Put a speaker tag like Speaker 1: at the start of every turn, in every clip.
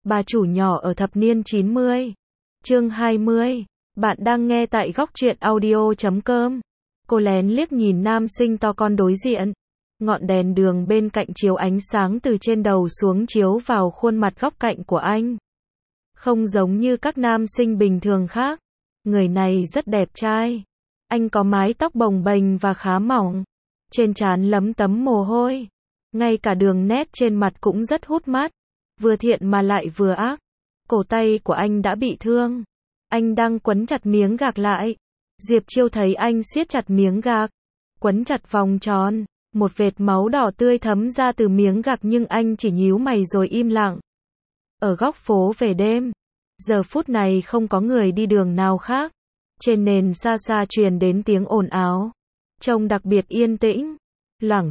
Speaker 1: Bà chủ nhỏ ở thập niên 90. Chương 20. Bạn đang nghe tại góc truyện audio.com. Cô lén liếc nhìn nam sinh to con đối diện. Ngọn đèn đường bên cạnh chiếu ánh sáng từ trên đầu xuống chiếu vào khuôn mặt góc cạnh của anh. Không giống như các nam sinh bình thường khác. Người này rất đẹp trai. Anh có mái tóc bồng bềnh và khá mỏng. Trên trán lấm tấm mồ hôi. Ngay cả đường nét trên mặt cũng rất hút mắt. Vừa thiện mà lại vừa ác. Cổ tay của anh đã bị thương. Anh đang quấn chặt miếng gạc lại. Diệp Chiêu thấy anh siết chặt miếng gạc, quấn chặt vòng tròn. Một vệt máu đỏ tươi thấm ra từ miếng gạc nhưng anh chỉ nhíu mày rồi im lặng. Ở góc phố về đêm, giờ phút này không có người đi đường nào khác. Trên nền xa xa truyền đến tiếng ồn ào. Trông đặc biệt yên tĩnh. Loảng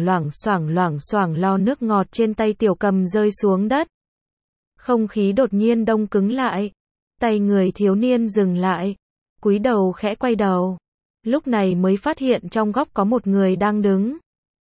Speaker 1: xoảng lo nước ngọt trên tay Tiểu Cầm rơi xuống đất. Không khí đột nhiên đông cứng lại. Tay người thiếu niên dừng lại. Cúi đầu khẽ quay đầu. Lúc này mới phát hiện trong góc có một người đang đứng.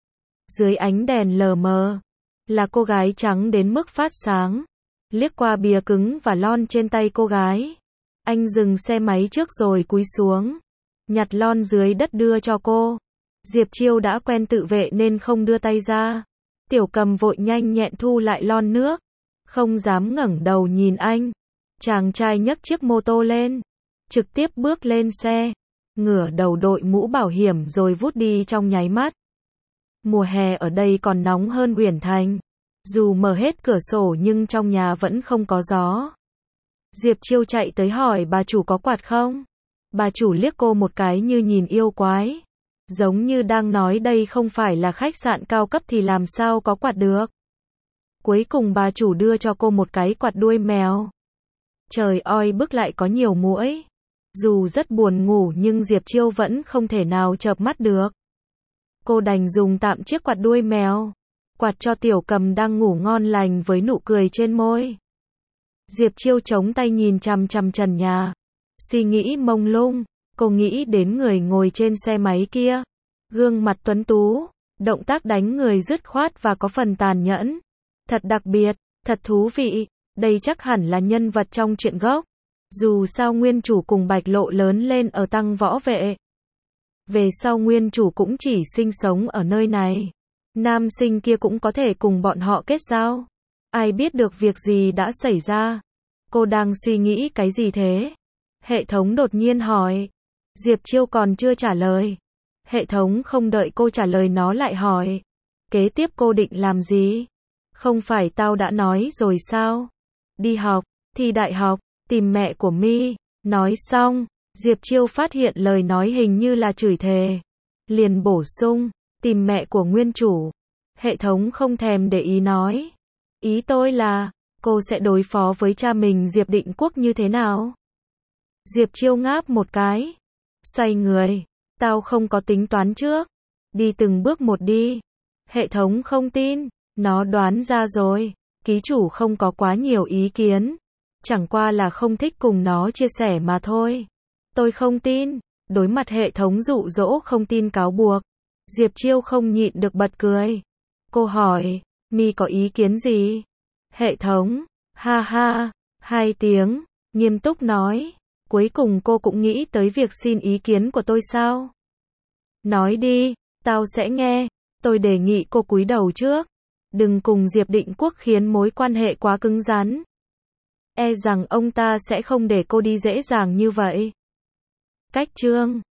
Speaker 1: Dưới ánh đèn lờ mờ, là cô gái trắng đến mức phát sáng. Liếc qua bìa cứng và lon trên tay cô gái. Anh dừng xe máy trước rồi cúi xuống. Nhặt lon dưới đất đưa cho cô. Diệp Chiêu đã quen tự vệ nên không đưa tay ra. Tiểu Cầm vội nhanh nhẹn thu lại lon nước. Không dám ngẩng đầu nhìn anh. Chàng trai nhấc chiếc mô tô lên. Trực tiếp bước lên xe. Ngửa đầu đội mũ bảo hiểm rồi vút đi trong nháy mắt. Mùa hè ở đây còn nóng hơn Uyển Thành. Dù mở hết cửa sổ nhưng trong nhà vẫn không có gió. Diệp Chiêu chạy tới hỏi bà chủ có quạt không? Bà chủ liếc cô một cái như nhìn yêu quái. Giống như đang nói đây không phải là khách sạn cao cấp thì làm sao có quạt được. Cuối cùng bà chủ đưa cho cô một cái quạt đuôi mèo. Trời oi bức lại có nhiều muỗi. Dù rất buồn ngủ nhưng Diệp Chiêu vẫn không thể nào chợp mắt được. Cô đành dùng tạm chiếc quạt đuôi mèo. Quạt cho Tiểu Cầm đang ngủ ngon lành với nụ cười trên môi. Diệp Chiêu chống tay nhìn chằm chằm trần nhà. Suy nghĩ mông lung. Cô nghĩ đến người ngồi trên xe máy kia. Gương mặt tuấn tú. Động tác đánh người dứt khoát và có phần tàn nhẫn. Thật đặc biệt, thật thú vị. Đây chắc hẳn là nhân vật trong truyện gốc. Dù sao nguyên chủ cùng Bạch Lộ lớn lên ở Tăng Võ Vệ. Về sau nguyên chủ cũng chỉ sinh sống ở nơi này. Nam sinh kia cũng có thể cùng bọn họ kết giao. Ai biết được việc gì đã xảy ra. Cô đang suy nghĩ cái gì thế? Hệ thống đột nhiên hỏi. Diệp Chiêu còn chưa trả lời. Hệ thống không đợi cô trả lời nó lại hỏi. Kế tiếp cô định làm gì? Không phải tao đã nói rồi sao? Đi học, thi đại học, tìm mẹ của Mi. Nói xong, Diệp Chiêu phát hiện lời nói hình như là chửi thề. Liền bổ sung, tìm mẹ của nguyên chủ. Hệ thống không thèm để ý nói. Ý tôi là, cô sẽ đối phó với cha mình Diệp Định Quốc như thế nào? Diệp Chiêu ngáp một cái. Xoay người, tao không có tính toán trước. Đi từng bước một đi. Hệ thống không tin, nó đoán ra rồi. Ký chủ không có quá nhiều ý kiến. Chẳng qua là không thích cùng nó chia sẻ mà thôi. Tôi không tin. Đối mặt hệ thống dụ dỗ không tin cáo buộc. Diệp Chiêu không nhịn được bật cười. Cô hỏi, Mi có ý kiến gì? Hệ thống, ha ha, 2 tiếng, nghiêm túc nói. Cuối cùng cô cũng nghĩ tới việc xin ý kiến của tôi sao? Nói đi, tao sẽ nghe. Tôi đề nghị cô cúi đầu trước. Đừng cùng Diệp Định Quốc khiến mối quan hệ quá cứng rắn. E rằng ông ta sẽ không để cô đi dễ dàng như vậy. Cách chương